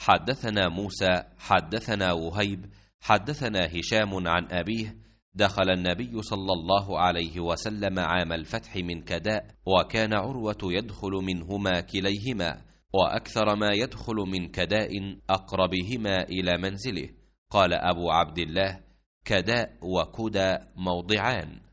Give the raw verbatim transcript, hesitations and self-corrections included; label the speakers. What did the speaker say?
Speaker 1: حدثنا موسى حدثنا وهيب حدثنا هشام عن أبيه: دخل النبي صلى الله عليه وسلم عام الفتح من كداء، وكان عروة يدخل منهما كليهما، وأكثر ما يدخل من كداء أقربهما إلى منزله. قال أبو عبد الله: كداء وكدى موضعان.